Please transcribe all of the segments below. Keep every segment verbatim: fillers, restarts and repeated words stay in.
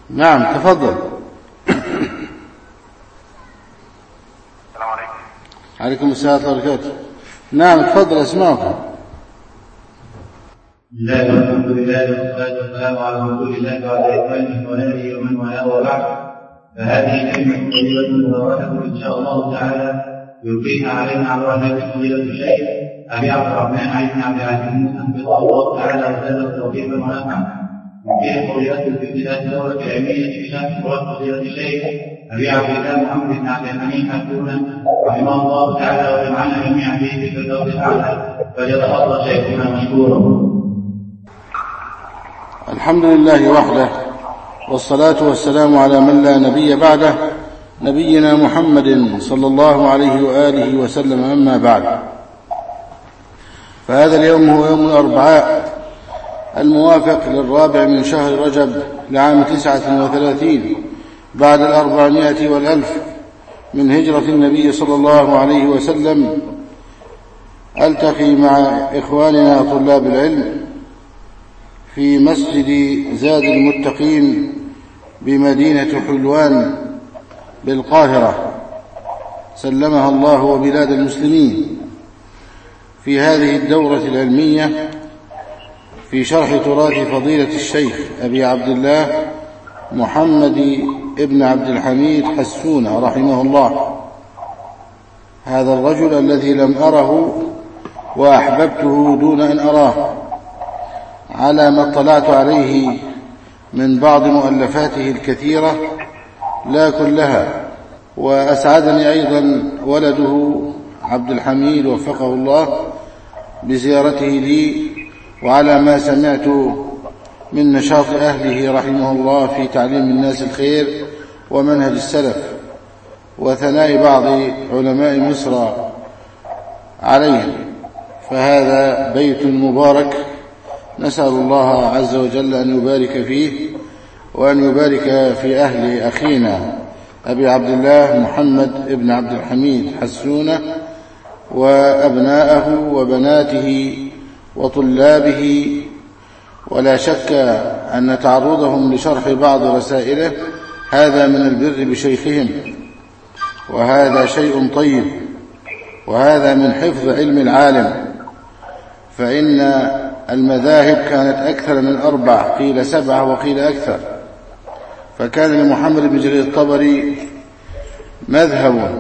نعم تفضل. السلام عليكم. عليكم السلام ورحمة الله وبركاته. نعم تفضل أسمعكم. بسم الله والحمد لله والصلاة والسلام على رسول الله وعلى إخوانه وآله ومن والاه وبعد. فهذه كلمة طيبة مباركة إن شاء الله تعالى يلقيها علينا على وجه فضيلة الشيخ أبي عبد الرحمن علي بن عبد العزيز حفظه الله تعالى وزاده توفيقا ونفعا. يلقيها فضيلته في ابتداء الدورة العلمية بشأن شرح فضيلة الشيخ أبي عبد الله محمد بن عبد الحميد حسونا رحمه الله تعالى وجمعنا جميعا به في الفردوس الأعلى. فليتفضل شيخنا مشكورا. الحمد لله وحده، والصلاة والسلام على من لا نبي بعده، نبينا محمد صلى الله عليه وآله وسلم. أما بعد، فهذا اليوم هو يوم الأربعاء الموافق للرابع من شهر رجب لعام تسعة وثلاثين بعد الأربعمائة والألف من هجرة النبي صلى الله عليه وسلم. ألتقي مع إخواننا طلاب العلم في مسجد زاد المتقين بمدينة حلوان بالقاهرة، سلمها الله وبلاد المسلمين، في هذه الدورة العلمية في شرح تراث فضيلة الشيخ أبي عبد الله محمد ابن عبد الحميد حسون رحمه الله. هذا الرجل الذي لم أره وأحببته دون أن أراه، على ما اطلعت عليه من بعض مؤلفاته الكثيرة لا كلها. وأسعدني أيضا ولده عبد الحميد وفقه الله بزيارته لي، وعلى ما سمعت من نشاط أهله رحمه الله في تعليم الناس الخير ومنهج السلف، وثناء بعض علماء مصر عليهم. فهذا بيت مبارك، نسأل الله عز وجل أن يبارك فيه، وأن يبارك في أهل أخينا أبي عبد الله محمد ابن عبد الحميد حسونة وأبناءه وبناته وطلابه. ولا شك أن تعرضهم لشرح بعض رسائله هذا من البر بشيخهم، وهذا شيء طيب، وهذا من حفظ علم العالم. فإن المذاهب كانت أكثر من أربع، قيل سبعة وقيل أكثر. فكان لمحمد بن جرير الطبري مذهب،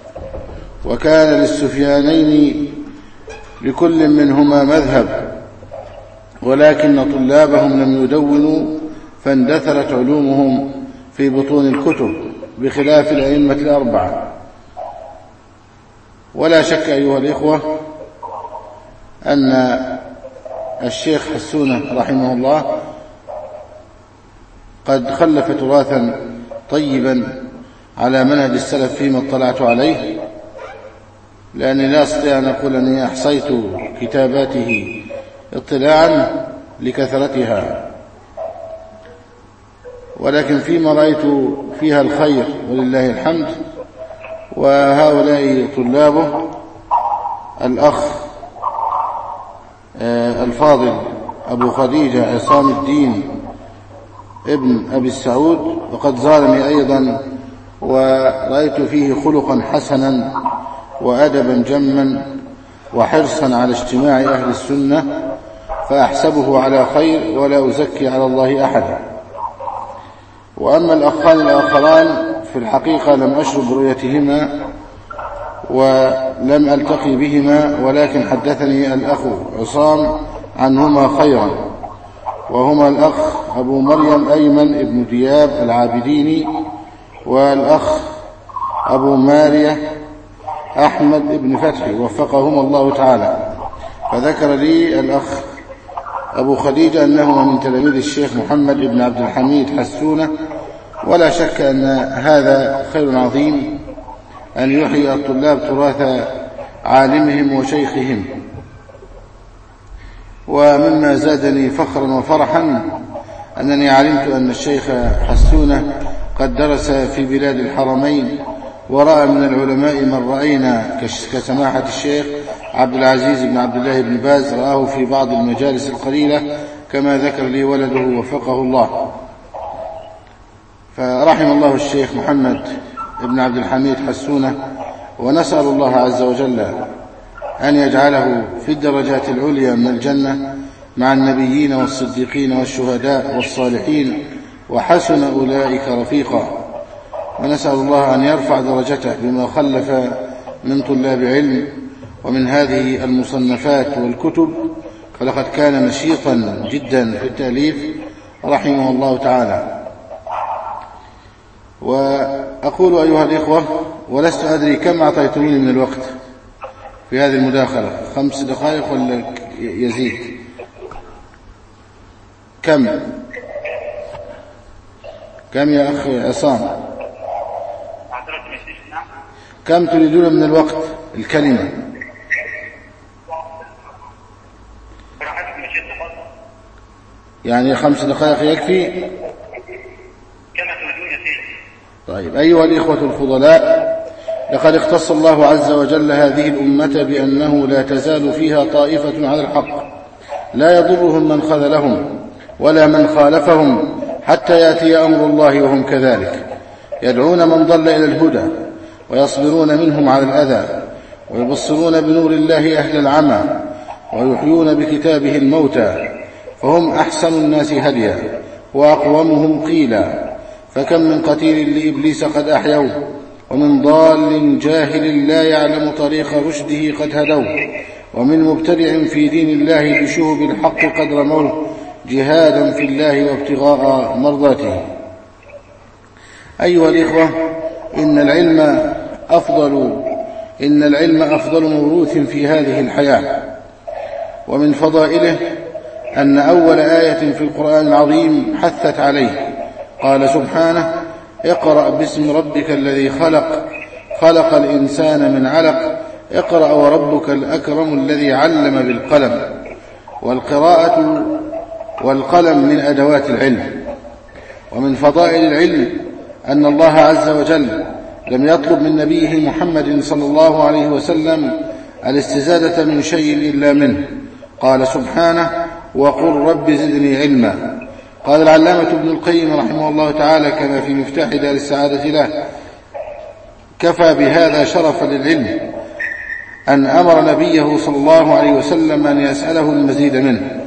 وكان للسفيانين لكل منهما مذهب، ولكن طلابهم لم يدونوا، فاندثرت علومهم في بطون الكتب بخلاف الأئمة الأربعة. ولا شك أيها الإخوة أن الشيخ حسونة رحمه الله قد خلف تراثا طيبا على منهج السلف فيما اطلعت عليه، لأني لا أستطيع أن أقول أني أحصيت كتاباته اطلاعا لكثرتها، ولكن فيما رأيت فيها الخير ولله الحمد. وهؤلاء طلابه الأخ الفاضل أبو خديجة عصام الدين ابن أبي السعود، وقد زارني أيضا ورأيت فيه خلقا حسنا وأدبا جما وحرصا على اجتماع أهل السنة، فأحسبه على خير ولا أزكي على الله أحدا. وأما الأخان الآخران في الحقيقة لم أشرب برؤيتهما ولم ألتقي بهما، ولكن حدثني الأخ عصام عنهما خيرا، وهما الأخ أبو مريم أيمن ابن دياب العابديني، والأخ أبو مارية أحمد ابن فتحي وفقهما الله تعالى. فذكر لي الأخ أبو خديجة أنهما من تلاميذ الشيخ محمد ابن عبد الحميد حسونة. ولا شك أن هذا خير عظيم، أن يحيي الطلاب تراث عالمهم وشيخهم. ومما زادني فخرا وفرحا أنني علمت أن الشيخ حسونة قد درس في بلاد الحرمين، ورأى من العلماء من رأينا كسماحة الشيخ عبد العزيز بن عبد الله بن باز، رآه في بعض المجالس القليلة كما ذكر لي ولده وفقه الله. فرحم الله الشيخ محمد بن عبد الحميد حسونة، ونسأل الله عز وجل أن يجعله في الدرجات العليا من الجنة مع النبيين والصديقين والشهداء والصالحين، وحسن أولئك رفيقا. ونسأل الله أن يرفع درجته بما خلف من طلاب علم ومن هذه المصنفات والكتب، فلقد كان نشيطا جدا في التأليف رحمه الله تعالى. وأقول أيها الإخوة، ولست أدري كم أعطيتموني من الوقت في هذه المداخلة، خمس دقائق ولا يزيد؟ كم كم يا أخ عصام؟ كم تريدون من الوقت الكلمة؟ يعني خمس دقائق يكفي؟ طيب أيها الإخوة الفضلاء، لقد اختص الله عز وجل هذه الأمة بأنه لا تزال فيها طائفة على الحق لا يضرهم من خذلهم ولا من خالفهم حتى يأتي أمر الله وهم كذلك، يدعون من ضل إلى الهدى ويصبرون منهم على الأذى، ويبصرون بنور الله أهل العمى، ويحيون بكتابه الموتى، فهم أحسن الناس هديا وأقومهم قيلا. فكم من قتيل لإبليس قد أحيوه، ومن ضال جاهل لا يعلم طريق رشده قد هدوه، ومن مبتدع في دين الله بشهب الحق قد رموه، جهادا في الله وابتغاء مرضاته. أيها الإخوة، إن العلم أفضل إن العلم أفضل موروث في هذه الحياة، ومن فضائله أن أول آية في القرآن العظيم حثت عليه، قال سبحانه: اقرأ باسم ربك الذي خلق خلق الإنسان من علق اقرأ وربك الأكرم الذي علم بالقلم. والقراءة والقلم من أدوات العلم. ومن فضائل العلم أن الله عز وجل لم يطلب من نبيه محمد صلى الله عليه وسلم الاستزادة من شيء إلا منه، قال سبحانه: وقل رب زدني علما. قال العلامة ابن القيم رحمه الله تعالى كما في مفتاح دار السعادة له: كفى بهذا شرفا للعلم أن أمر نبيه صلى الله عليه وسلم أن يسأله المزيد منه.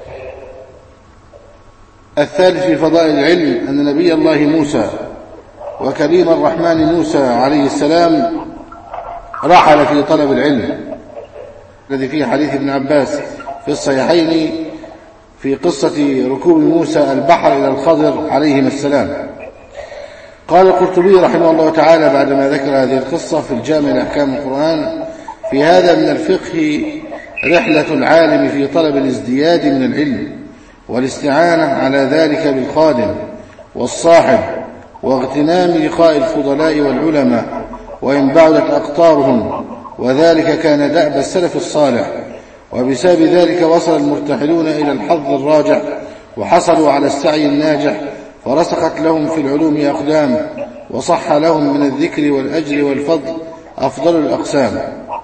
الثالث في فضائل العلم أن نبي الله موسى وكريم الرحمن موسى عليه السلام رحل في طلب العلم، الذي فيه حديث ابن عباس في الصحيحين في قصة ركوب موسى البحر إلى الخضر عليهما السلام. قال القرطبي رحمه الله تعالى بعدما ذكر هذه القصة في الجامع لأحكام القرآن: في هذا من الفقه رحلة العالم في طلب الازدياد من العلم والاستعانة على ذلك بالخادم والصاحب، واغتنام لقاء الفضلاء والعلماء وإن بعدت أقطارهم، وذلك كان دأب السلف الصالح، وبسبب ذلك وصل المرتحلون إلى الحظ الراجح وحصلوا على السعي الناجح، فرسخت لهم في العلوم أقدام، وصح لهم من الذكر والأجر والفضل أفضل الأقسام.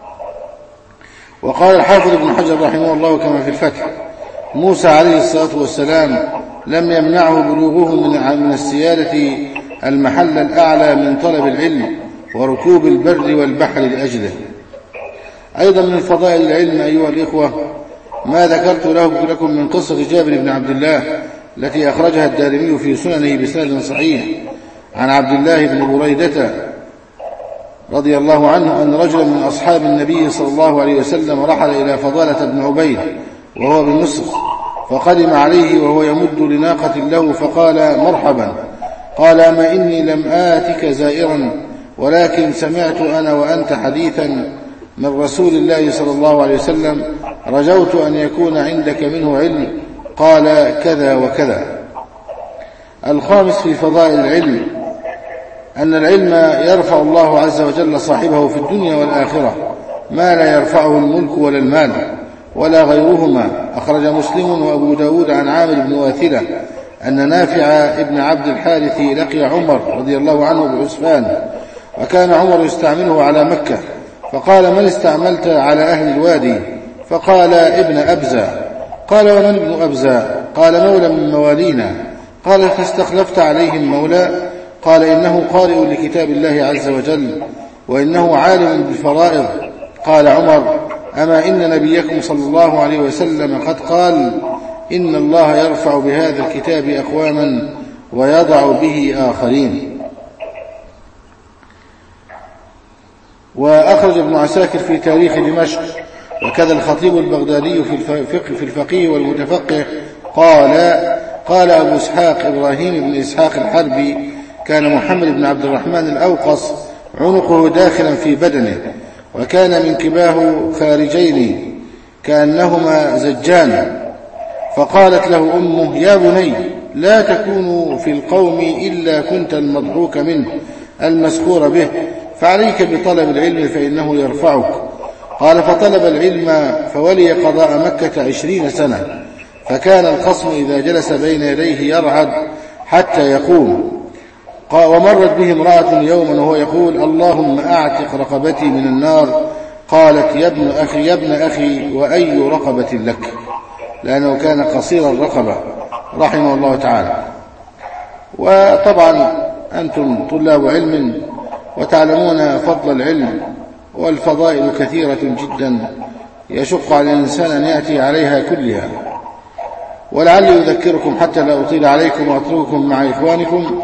وقال الحافظ ابن حجر رحمه الله كما في الفتح: موسى عليه الصلاة والسلام لم يمنعه بلوغه من السيادة المحل الأعلى من طلب العلم وركوب البر والبحر لأجله. أيضا من فضائل العلم أيها الإخوة ما ذكرت لكم من قصة جابر بن عبد الله التي أخرجها الدارمي في سننه بسند صحيح عن عبد الله بن بريدة رضي الله عنه أن رجلا من أصحاب النبي صلى الله عليه وسلم رحل إلى فضالة بن عبيد وهو بمصر، فقدم عليه وهو يمد لناقة له فقال: مرحبا. قال: أما إني لم آتك زائرا، ولكن سمعت أنا وأنت حديثا من رسول الله صلى الله عليه وسلم رجوت أن يكون عندك منه علم. قال: كذا وكذا. الخامس في فضائل العلم أن العلم يرفع الله عز وجل صاحبه في الدنيا والآخرة ما لا يرفعه الملك ولا المال ولا غيرهما. أخرج مسلم وأبو داود عن عامر بن واثلة أن نافع ابن عبد الحارث لقي عمر رضي الله عنه بعسفان، وكان عمر يستعمله على مكة، فقال: من استعملت على أهل الوادي؟ فقال: ابن أبزة. قال: ومن ابن أبزة؟ قال: مولى من موالينا. قال: فاستخلفت عليهم مولى؟ قال إنه قارئ لكتاب الله عز وجل وإنه عالم بالفرائض. قال عمر أما إن نبيكم صلى الله عليه وسلم قد قال إن الله يرفع بهذا الكتاب أقواما ويضع به آخرين. وأخرج ابن عساكر في تاريخ دمشق وكذا الخطيب البغدادي في الفقه في الفقيه والمتفقه قال قال أبو إسحاق إبراهيم بن إسحاق الحربي كان محمد بن عبد الرحمن الأوقص عنقه داخلا في بدنه وكان من كباه خارجين كأنهما زجان، فقالت له أمه يا بني لا تكونوا في القوم إلا كنت المضحوك منه المسخور به، فعليك بطلب العلم فإنه يرفعك. قال فطلب العلم فولي قضاء مكة عشرين سنة، فكان الخصم إذا جلس بين يديه يرعد حتى يقوم. ومرت به امرأة يوما وهو يقول اللهم أعتق رقبتي من النار. قالت يا ابن أخي يا ابن أخي وأي رقبة لك، لأنه كان قصير الرقبة رحمه الله تعالى. وطبعا أنتم طلاب علم وتعلمون فضل العلم والفضائل كثيرة جدا يشق على الإنسان أن يأتي عليها كلها، ولعلي أذكركم حتى لا أطيل عليكم وأترككم مع إخوانكم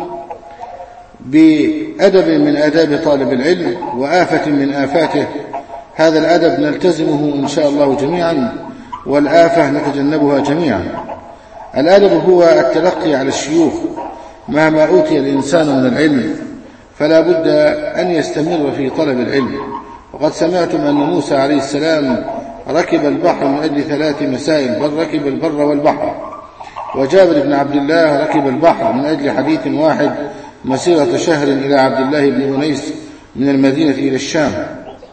بأدب من آداب طالب العلم وآفة من آفاته. هذا الأدب نلتزمه إن شاء الله جميعا، والآفة نتجنبها جميعا. الأدب هو التلقي على الشيوخ مهما أوتي الإنسان من العلم، فلا بد أن يستمر في طلب العلم. وقد سمعتم أن موسى عليه السلام ركب البحر من أجل ثلاث مسائل، بل ركب البر والبحر. وجابر بن عبد الله ركب البحر من أجل حديث واحد مسيرة شهر إلى عبد الله بن أنيس من المدينة إلى الشام.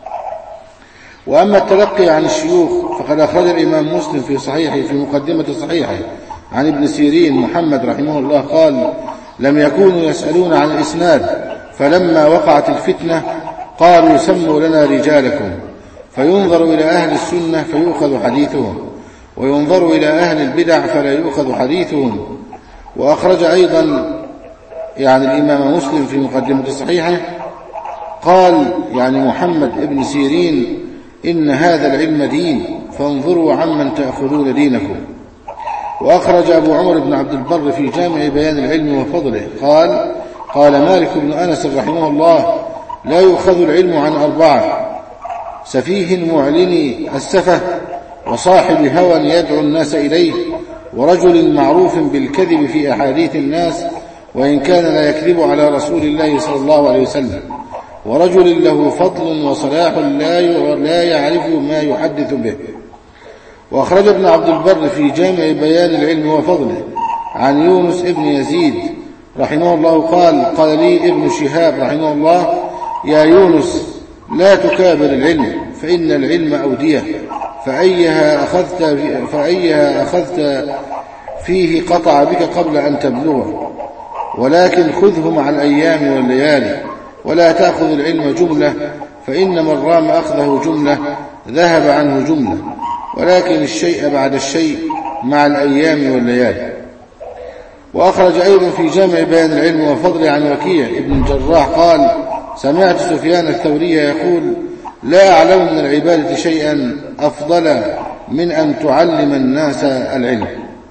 وأما التلقي عن الشيوخ فقد أخرج الإمام مسلم في صحيحه في مقدمة صحيحه عن ابن سيرين محمد رحمه الله قال لم يكونوا يسألون عن الإسناد، فلما وقعت الفتنة قالوا سموا لنا رجالكم، فينظر إلى أهل السنة فيؤخذ حديثهم، وينظر إلى أهل البدع فلا يؤخذ حديثهم. وأخرج أيضا يعني الإمام مسلم في مقدمة صحيحه قال يعني محمد ابن سيرين إن هذا العلم دين فانظروا عمن تأخذون دينكم. وأخرج أبو عمر بن عبد البر في جامع بيان العلم وفضله قال قال مالك بن أنس رحمه الله لا يؤخذ العلم عن أربعة: سفيه معلن السفه، وصاحب هوى يدعو الناس إليه، ورجل معروف بالكذب في أحاديث الناس وإن كان لا يكذب على رسول الله صلى الله عليه وسلم، ورجل له فضل وصلاح لا يعرف ما يحدث به. وأخرج ابن عبد البر في جامع بيان العلم وفضله عن يونس ابن يزيد رحمه الله قال قال لي ابن شهاب رحمه الله يا يونس لا تكابر العلم، فإن العلم أودية، فأيها أخذت, فأيها أخذت فيه قطع بك قبل أن تبلغه، ولكن خذه مع الأيام والليالي، ولا تأخذ العلم جملة، فإن من رام أخذه جملة ذهب عنه جملة، ولكن الشيء بعد الشيء مع الأيام والليالي. وأخرج أيضا في جامع بيان العلم وفضل عن وكيع ابن الجراح قال سمعت سفيان الثوري يقول لا أعلم من العبادة شيئا أفضل من أن تعلم الناس العلم.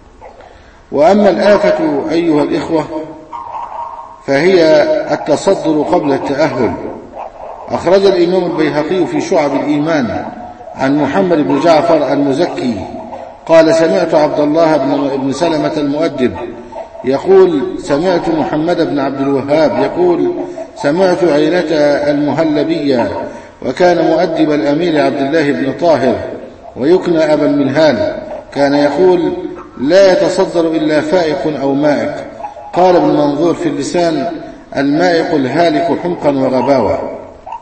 وأما الآفة أيها الإخوة فهي التصدر قبل التأهل. أخرج الإمام البيهقي في شعب الإيمان عن محمد بن جعفر المزكي قال سمعت عبد الله بن سلمة المؤدب يقول سمعت محمد بن عبد الوهاب يقول سمعت عينة المهلبية، وكان مؤدب الأمير عبد الله بن طاهر ويكنى أبا المنهال، كان يقول لا يتصدر إلا فائق أو مائق. قال ابن منظور في اللسان المائق الهالك حمقا وغباوة.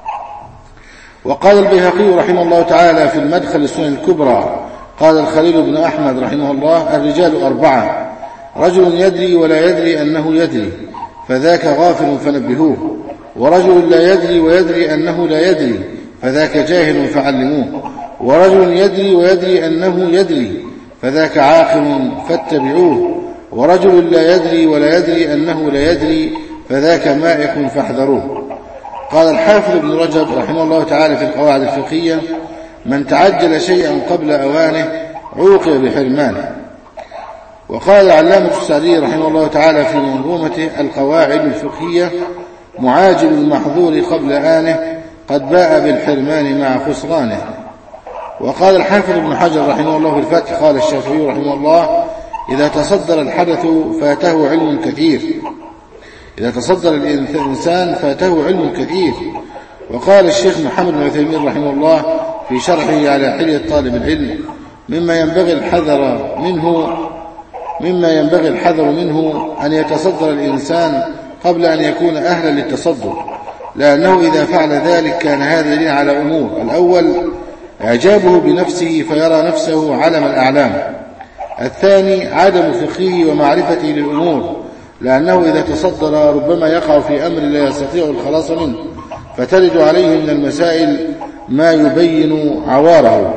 وقال البيهقي رحمه الله تعالى في المدخل السنن الكبرى قال الخليل بن أحمد رحمه الله الرجال أربعة: رجل يدري ولا يدري أنه يدري فذاك غافل فنبهوه، ورجل لا يدري ويدري أنه لا يدري فذاك جاهل فعلموه، ورجل يدري ويدري أنه يدري فذاك عاقل فاتبعوه، ورجل لا يدري ولا يدري أنه لا يدري فذاك مائق فاحذروه. قال الحافظ ابن رجب رحمه الله تعالى في القواعد الفقهية: من تعجل شيئا قبل أوانه عوقب بحرمانه. وقال العلامة السعدي رحمه الله تعالى في منظومته القواعد الفقهية: معاجل المحظور قبل آنه قد باء بالحرمان مع خسرانه. وقال الحافظ ابن حجر رحمه الله في الفتح: قال الشافعي رحمه الله: إذا تصدر الحدث فاته علم كثير إذا تصدر الإنسان فاته علم كثير. وقال الشيخ محمد بن عثيمين رحمه الله في شرحه على حلية طالب العلم: مما ينبغي الحذر منه مما ينبغي الحذر منه أن يتصدر الإنسان قبل أن يكون أهلا للتصدر، لأنه إذا فعل ذلك كان هذا دليل على أمور: الأول إعجابه بنفسه فيرى نفسه علم الأعلام. الثاني عدم فقهه ومعرفته للأمور، لأنه إذا تصدر ربما يقع في أمر لا يستطيع الخلاص منه، فترد عليه من المسائل ما يبين عواره.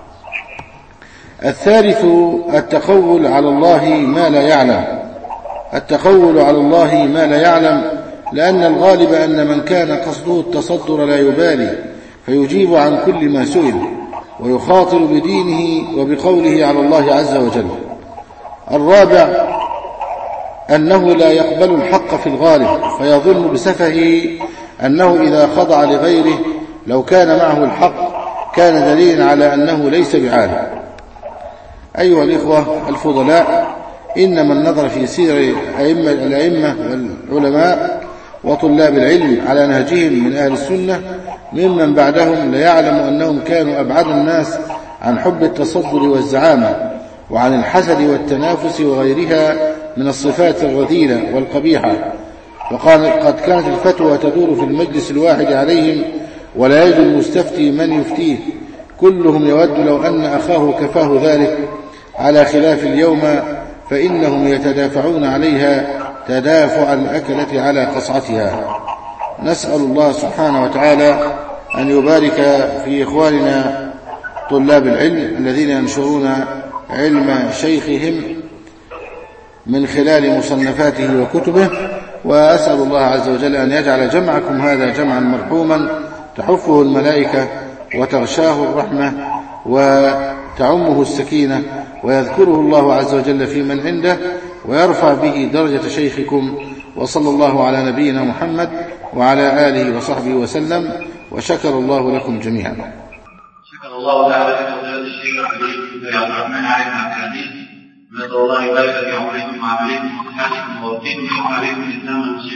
الثالث التقول على الله ما لا يعلم التقول على الله ما لا يعلم لأن الغالب أن من كان قصده التصدر لا يبالي فيجيب عن كل ما سئل ويخاطر بدينه وبقوله على الله عز وجل. الرابع أنه لا يقبل الحق في الغالب، فيظن بسفهه أنه إذا خضع لغيره لو كان معه الحق كان دليلا على أنه ليس بعالم. أيها الإخوة الفضلاء، إنما النظر في سير أئمة الأئمة والعلماء وطلاب العلم على نهجهم من أهل السنة ممن بعدهم ليعلم أنهم كانوا أبعد الناس عن حب التصدر والزعامة وعن الحسد والتنافس وغيرها من الصفات الرذيلة والقبيحة. وقد كانت الفتوى تدور في المجلس الواحد عليهم ولا يجد المستفتي من يفتيه، كلهم يود لو أن أخاه كفاه ذلك، على خلاف اليوم فإنهم يتدافعون عليها تدافع الأكلة على قصعتها. نسأل الله سبحانه وتعالى أن يبارك في إخواننا طلاب العلم الذين ينشرون علم شيخهم من خلال مصنفاته وكتبه، وأسأل الله عز وجل أن يجعل جمعكم هذا جمعا مرحوما تحفه الملائكة وتغشاه الرحمة وتعمه السكينة، ويذكره الله عز وجل في من عنده ويرفع به درجة شيخكم. وصلى الله على نبينا محمد وعلى آله وصحبه وسلم، وشكر الله لكم جميعا. شكر الله تعالى لفضيلة الشيخ الحبيب عبد الرحمن عليكم عبد العزيز، نسأل الله يبارك في عمركم وعملكم وصحتكم ووفقكم عليكم الإسلام والمسلمين.